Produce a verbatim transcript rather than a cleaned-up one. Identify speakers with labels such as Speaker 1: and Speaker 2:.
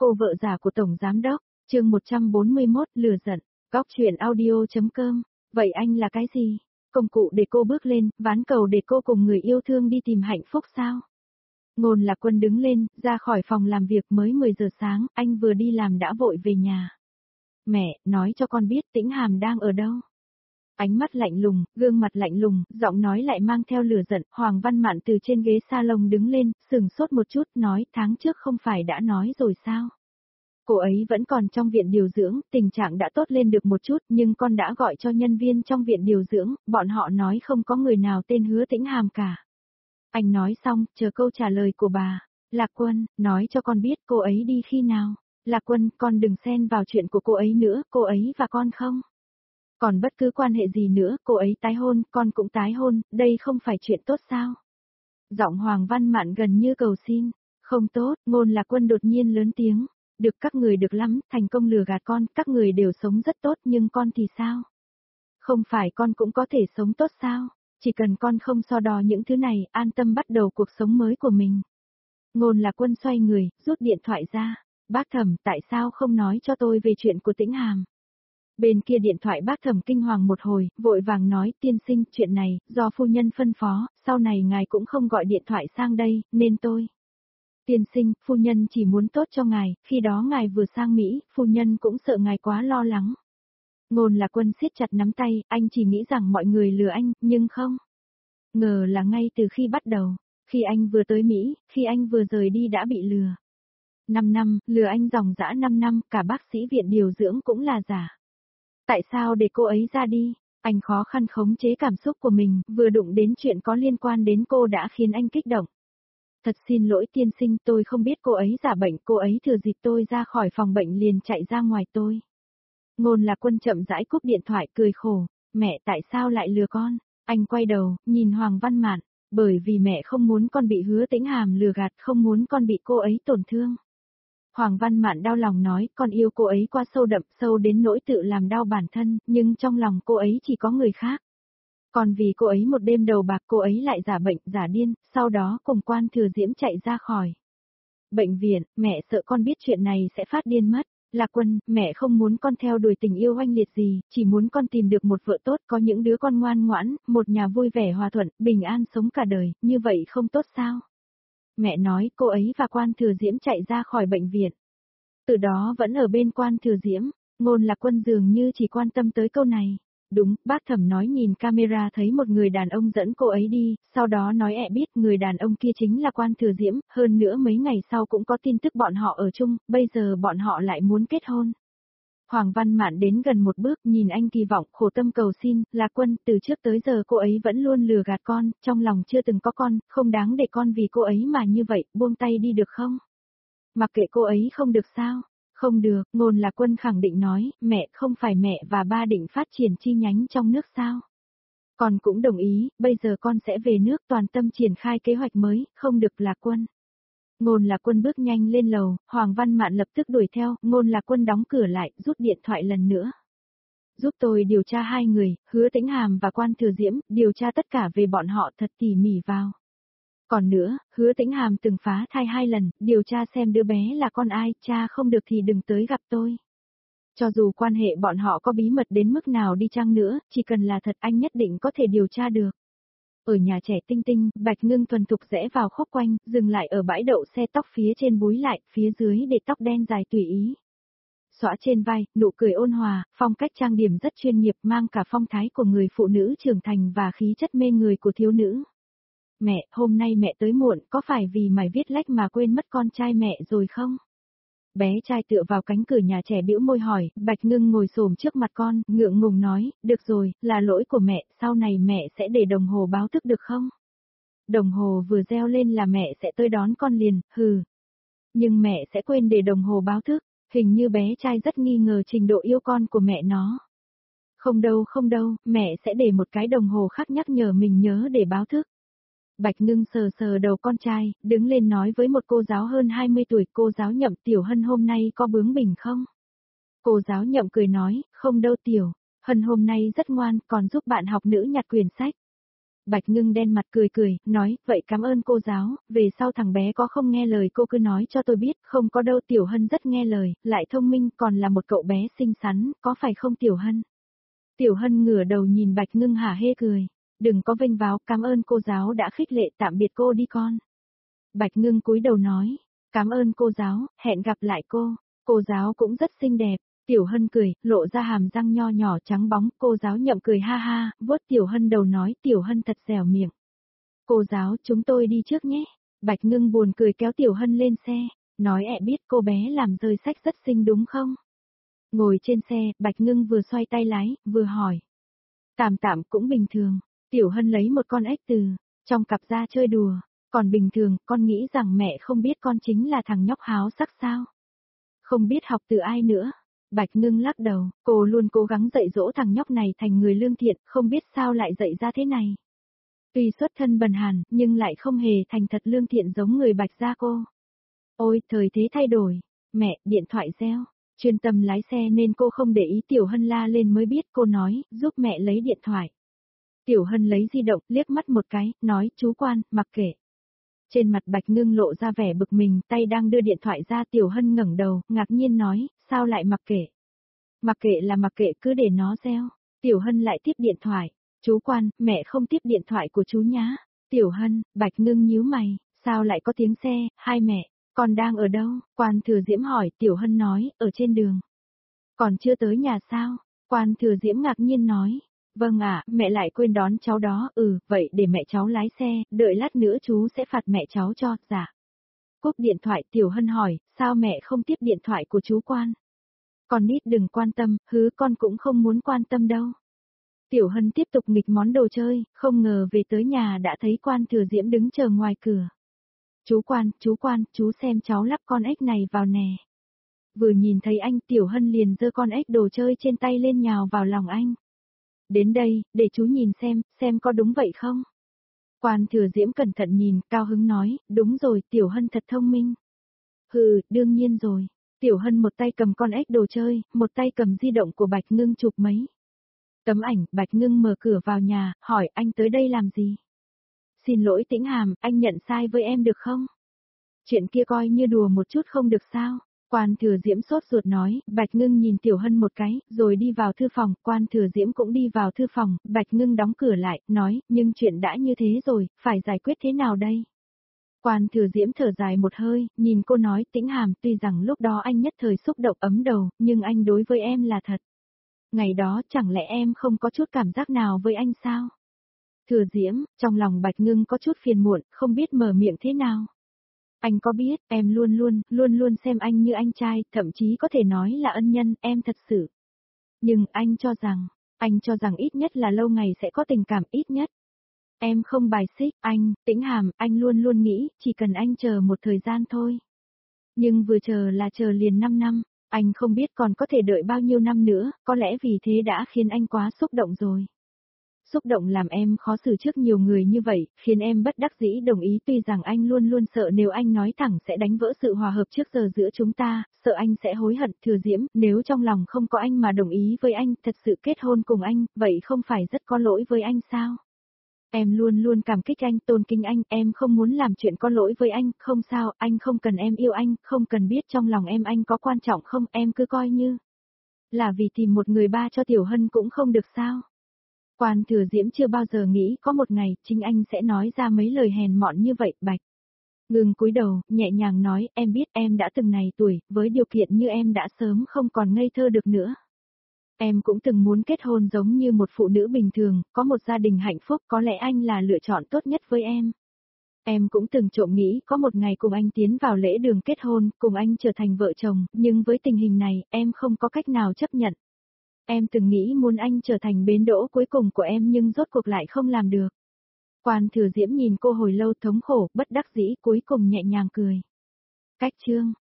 Speaker 1: cô vợ già của Tổng Giám Đốc, chương một trăm bốn mươi mốt, lừa giận, góc chuyện audio.com. Vậy anh là cái gì? Công cụ để cô bước lên, ván cầu để cô cùng người yêu thương đi tìm hạnh phúc sao? Ngôn Lạc Quân đứng lên, ra khỏi phòng làm việc mới mười giờ sáng, anh vừa đi làm đã vội về nhà. Mẹ, nói cho con biết Tĩnh Hàm đang ở đâu? Ánh mắt lạnh lùng, gương mặt lạnh lùng, giọng nói lại mang theo lửa giận. Hoàng Văn Mạn từ trên ghế salon đứng lên, sừng sốt một chút, nói tháng trước không phải đã nói rồi sao? Cô ấy vẫn còn trong viện điều dưỡng, tình trạng đã tốt lên được một chút, nhưng con đã gọi cho nhân viên trong viện điều dưỡng, bọn họ nói không có người nào tên Hứa Tĩnh Hàm cả. Anh nói xong, chờ câu trả lời của bà. Lạc Quân, nói cho con biết cô ấy đi khi nào? Lạc Quân, con đừng xen vào chuyện của cô ấy nữa, cô ấy và con không? Còn bất cứ quan hệ gì nữa, cô ấy tái hôn, con cũng tái hôn, đây không phải chuyện tốt sao? Giọng Hoàng Văn Mạn gần như cầu xin. Không tốt, Ngôn Lạc Quân đột nhiên lớn tiếng. Được các người được lắm, thành công lừa gạt con, các người đều sống rất tốt nhưng con thì sao? Không phải con cũng có thể sống tốt sao? Chỉ cần con không so đo những thứ này, an tâm bắt đầu cuộc sống mới của mình. Ngôn Lạc Quân xoay người, rút điện thoại ra. Bác Thẩm, tại sao không nói cho tôi về chuyện của Tĩnh Hàm? Bên kia điện thoại bác Thẩm kinh hoàng một hồi, vội vàng nói, tiên sinh, chuyện này, do phu nhân phân phó, sau này ngài cũng không gọi điện thoại sang đây, nên tôi. Tiên sinh, phu nhân chỉ muốn tốt cho ngài, khi đó ngài vừa sang Mỹ, phu nhân cũng sợ ngài quá lo lắng. Ngôn Lạc Quân siết chặt nắm tay, anh chỉ nghĩ rằng mọi người lừa anh, nhưng không. Ngờ là ngay từ khi bắt đầu, khi anh vừa tới Mỹ, khi anh vừa rời đi đã bị lừa. Năm năm, lừa anh dòng dã năm năm, cả bác sĩ viện điều dưỡng cũng là giả. Tại sao để cô ấy ra đi? Anh khó khăn khống chế cảm xúc của mình, vừa đụng đến chuyện có liên quan đến cô đã khiến anh kích động. Thật xin lỗi tiên sinh, tôi không biết cô ấy giả bệnh, cô ấy thừa dịp tôi ra khỏi phòng bệnh liền chạy ra ngoài tôi. Ngôn Lạc Quân chậm rãi cúp điện thoại cười khổ, mẹ tại sao lại lừa con? Anh quay đầu, nhìn Hoàng Văn Mạn, bởi vì mẹ không muốn con bị Hứa Tĩnh Hàm lừa gạt, không muốn con bị cô ấy tổn thương. Hoàng Văn Mạn đau lòng nói, con yêu cô ấy quá sâu đậm, sâu đến nỗi tự làm đau bản thân, nhưng trong lòng cô ấy chỉ có người khác. Còn vì cô ấy một đêm đầu bạc cô ấy lại giả bệnh, giả điên, sau đó cùng Quan Thừa Diễm chạy ra khỏi bệnh viện, mẹ sợ con biết chuyện này sẽ phát điên mất. Lạc Quân, mẹ không muốn con theo đuổi tình yêu oanh liệt gì, chỉ muốn con tìm được một vợ tốt, có những đứa con ngoan ngoãn, một nhà vui vẻ hòa thuận, bình an sống cả đời, như vậy không tốt sao? Mẹ nói cô ấy và Quan Thừa Diễm chạy ra khỏi bệnh viện. Từ đó vẫn ở bên Quan Thừa Diễm, Ngôn Lạc Quân dường như chỉ quan tâm tới câu này. Đúng, bác Thẩm nói nhìn camera thấy một người đàn ông dẫn cô ấy đi, sau đó nói ẹ biết người đàn ông kia chính là Quan Thừa Diễm, hơn nữa mấy ngày sau cũng có tin tức bọn họ ở chung, bây giờ bọn họ lại muốn kết hôn. Hoàng Văn Mạn đến gần một bước nhìn anh kỳ vọng, khổ tâm cầu xin, Lạc Quân, từ trước tới giờ cô ấy vẫn luôn lừa gạt con, trong lòng chưa từng có con, không đáng để con vì cô ấy mà như vậy, buông tay đi được không? Mặc kệ cô ấy không được sao? Không được, Ngôn Lạc Quân khẳng định nói, mẹ, không phải mẹ và ba định phát triển chi nhánh trong nước sao? Con cũng đồng ý, bây giờ con sẽ về nước toàn tâm triển khai kế hoạch mới, không được Lạc Quân. Ngôn Lạc Quân bước nhanh lên lầu, Hoàng Văn Mạn lập tức đuổi theo, Ngôn Lạc Quân đóng cửa lại, rút điện thoại lần nữa. Giúp tôi điều tra hai người, Hứa Tĩnh Hàm và Quan Thừa Diễm, điều tra tất cả về bọn họ thật tỉ mỉ vào. Còn nữa, Hứa Tĩnh Hàm từng phá thai hai lần, điều tra xem đứa bé là con ai, cha không được thì đừng tới gặp tôi. Cho dù quan hệ bọn họ có bí mật đến mức nào đi chăng nữa, chỉ cần là thật anh nhất định có thể điều tra được. Ở nhà trẻ Tinh Tinh, Bạch Ngưng thuần thục rẽ vào khúc quanh, dừng lại ở bãi đậu xe tóc phía trên búi lại, phía dưới để tóc đen dài tùy ý. Xõa trên vai, nụ cười ôn hòa, phong cách trang điểm rất chuyên nghiệp mang cả phong thái của người phụ nữ trưởng thành và khí chất mê người của thiếu nữ. Mẹ, hôm nay mẹ tới muộn, có phải vì mày viết lách mà quên mất con trai mẹ rồi không? Bé trai tựa vào cánh cửa nhà trẻ bĩu môi hỏi, Bạch Ngưng ngồi xổm trước mặt con, ngượng ngùng nói, được rồi, là lỗi của mẹ, sau này mẹ sẽ để đồng hồ báo thức được không? Đồng hồ vừa reo lên là mẹ sẽ tới đón con liền, hừ. Nhưng mẹ sẽ quên để đồng hồ báo thức, hình như bé trai rất nghi ngờ trình độ yêu con của mẹ nó. Không đâu không đâu, mẹ sẽ để một cái đồng hồ khác nhắc nhở mình nhớ để báo thức. Bạch Ngưng sờ sờ đầu con trai, đứng lên nói với một cô giáo hơn hai mươi tuổi, cô giáo Nhậm, Tiểu Hân hôm nay có bướng bỉnh không? Cô giáo Nhậm cười nói, không đâu Tiểu, Hân hôm nay rất ngoan, còn giúp bạn học nữ nhặt quyển sách. Bạch Ngưng đen mặt cười cười, nói, vậy cảm ơn cô giáo, về sau thằng bé có không nghe lời cô cứ nói cho tôi biết, không có đâu. Tiểu Hân rất nghe lời, lại thông minh, còn là một cậu bé xinh xắn, có phải không Tiểu Hân? Tiểu Hân ngửa đầu nhìn Bạch Ngưng hả hê cười, đừng có vênh váo, cảm ơn cô giáo đã khích lệ, tạm biệt cô đi con. Bạch Ngưng cúi đầu nói, cảm ơn cô giáo, hẹn gặp lại cô, cô giáo cũng rất xinh đẹp. Tiểu Hân cười, lộ ra hàm răng nho nhỏ trắng bóng, cô giáo Nhậm cười ha ha, vuốt Tiểu Hân đầu nói, Tiểu Hân thật dẻo miệng. Cô giáo, chúng tôi đi trước nhé. Bạch Ngưng buồn cười kéo Tiểu Hân lên xe, nói ẹ biết cô bé làm rơi sách rất xinh đúng không? Ngồi trên xe, Bạch Ngưng vừa xoay tay lái, vừa hỏi. Tạm tạm cũng bình thường, Tiểu Hân lấy một con ếch từ trong cặp ra chơi đùa, còn bình thường, con nghĩ rằng mẹ không biết con chính là thằng nhóc háo sắc sao? Không biết học từ ai nữa. Bạch Ngưng lắc đầu, cô luôn cố gắng dạy dỗ thằng nhóc này thành người lương thiện, không biết sao lại dạy ra thế này. Tuy xuất thân bần hàn, nhưng lại không hề thành thật lương thiện giống người Bạch gia cô. Ôi, thời thế thay đổi. Mẹ, điện thoại reo. Chuyên tâm lái xe nên cô không để ý. Tiểu Hân la lên mới biết, cô nói, giúp mẹ lấy điện thoại. Tiểu Hân lấy di động, liếc mắt một cái, nói, chú quan, mặc kệ. Trên mặt Bạch Ngưng lộ ra vẻ bực mình, tay đang đưa điện thoại ra. Tiểu Hân ngẩng đầu, ngạc nhiên nói, sao lại mặc kệ? Mặc kệ là mặc kệ, cứ để nó reo. Tiểu Hân lại tiếp điện thoại. Chú quan, mẹ không tiếp điện thoại của chú nhá. Tiểu Hân, Bạch Ngưng nhíu mày, sao lại có tiếng xe, hai mẹ, con đang ở đâu? Quan Thừa Diễm hỏi. Tiểu Hân nói, ở trên đường. Còn chưa tới nhà sao? Quan Thừa Diễm ngạc nhiên nói. Vâng ạ, mẹ lại quên đón cháu đó. Ừ, vậy để mẹ cháu lái xe, đợi lát nữa chú sẽ phạt mẹ cháu cho. Dạ. Cúp điện thoại. Tiểu Hân hỏi, sao mẹ không tiếp điện thoại của chú quan? Con nít đừng quan tâm, hứ con cũng không muốn quan tâm đâu. Tiểu Hân tiếp tục nghịch món đồ chơi, không ngờ về tới nhà đã thấy Quan Thừa Diễm đứng chờ ngoài cửa. Chú quan, chú quan, chú xem cháu lắp con ếch này vào nè. Vừa nhìn thấy anh, Tiểu Hân liền giơ con ếch đồ chơi trên tay lên nhào vào lòng anh. Đến đây, để chú nhìn xem, xem có đúng vậy không? Quan Thừa Diễm cẩn thận nhìn, cao hứng nói, đúng rồi, Tiểu Hân thật thông minh. Hừ, đương nhiên rồi. Tiểu Hân một tay cầm con ếch đồ chơi, một tay cầm di động của Bạch Ngưng chụp mấy tấm ảnh. Bạch Ngưng mở cửa vào nhà, hỏi anh tới đây làm gì? Xin lỗi Tĩnh Hàm, anh nhận sai với em được không? Chuyện kia coi như đùa một chút không được sao? Quan Thừa Diễm sốt ruột nói. Bạch Ngưng nhìn Tiểu Hân một cái, rồi đi vào thư phòng. Quan Thừa Diễm cũng đi vào thư phòng. Bạch Ngưng đóng cửa lại, nói, nhưng chuyện đã như thế rồi, phải giải quyết thế nào đây? Quan Thừa Diễm thở dài một hơi, nhìn cô nói, Tĩnh Hàm, tuy rằng lúc đó anh nhất thời xúc động ấm đầu, nhưng anh đối với em là thật. Ngày đó chẳng lẽ em không có chút cảm giác nào với anh sao? Thừa Diễm, trong lòng Bạch Ngưng có chút phiền muộn, không biết mở miệng thế nào. Anh có biết, em luôn luôn, luôn luôn xem anh như anh trai, thậm chí có thể nói là ân nhân, em thật sự. Nhưng anh cho rằng, anh cho rằng ít nhất là lâu ngày sẽ có tình cảm ít nhất. Em không bài xích, anh, Tĩnh Hàm, anh luôn luôn nghĩ, chỉ cần anh chờ một thời gian thôi. Nhưng vừa chờ là chờ liền năm năm, anh không biết còn có thể đợi bao nhiêu năm nữa, có lẽ vì thế đã khiến anh quá xúc động rồi. Xúc động làm em khó xử trước nhiều người như vậy, khiến em bất đắc dĩ đồng ý tuy rằng anh luôn luôn sợ nếu anh nói thẳng sẽ đánh vỡ sự hòa hợp trước giờ giữa chúng ta, sợ anh sẽ hối hận. Thừa Diễm, nếu trong lòng không có anh mà đồng ý với anh, thật sự kết hôn cùng anh, vậy không phải rất có lỗi với anh sao? Em luôn luôn cảm kích anh, tôn kính anh, em không muốn làm chuyện có lỗi với anh, không sao, anh không cần em yêu anh, không cần biết trong lòng em anh có quan trọng không, em cứ coi như là vì tìm một người ba cho Tiểu Hân cũng không được sao. Quan Thừa Diễm chưa bao giờ nghĩ có một ngày, chính anh sẽ nói ra mấy lời hèn mọn như vậy. Bạch Ngưng cúi đầu, nhẹ nhàng nói, em biết em đã từng này tuổi, với điều kiện như em đã sớm không còn ngây thơ được nữa. Em cũng từng muốn kết hôn giống như một phụ nữ bình thường, có một gia đình hạnh phúc, có lẽ anh là lựa chọn tốt nhất với em. Em cũng từng trộm nghĩ có một ngày cùng anh tiến vào lễ đường kết hôn, cùng anh trở thành vợ chồng, nhưng với tình hình này, em không có cách nào chấp nhận. Em từng nghĩ muốn anh trở thành bến đỗ cuối cùng của em nhưng rốt cuộc lại không làm được. Quan Thừa Diễm nhìn cô hồi lâu thống khổ, bất đắc dĩ cuối cùng nhẹ nhàng cười. Cách chương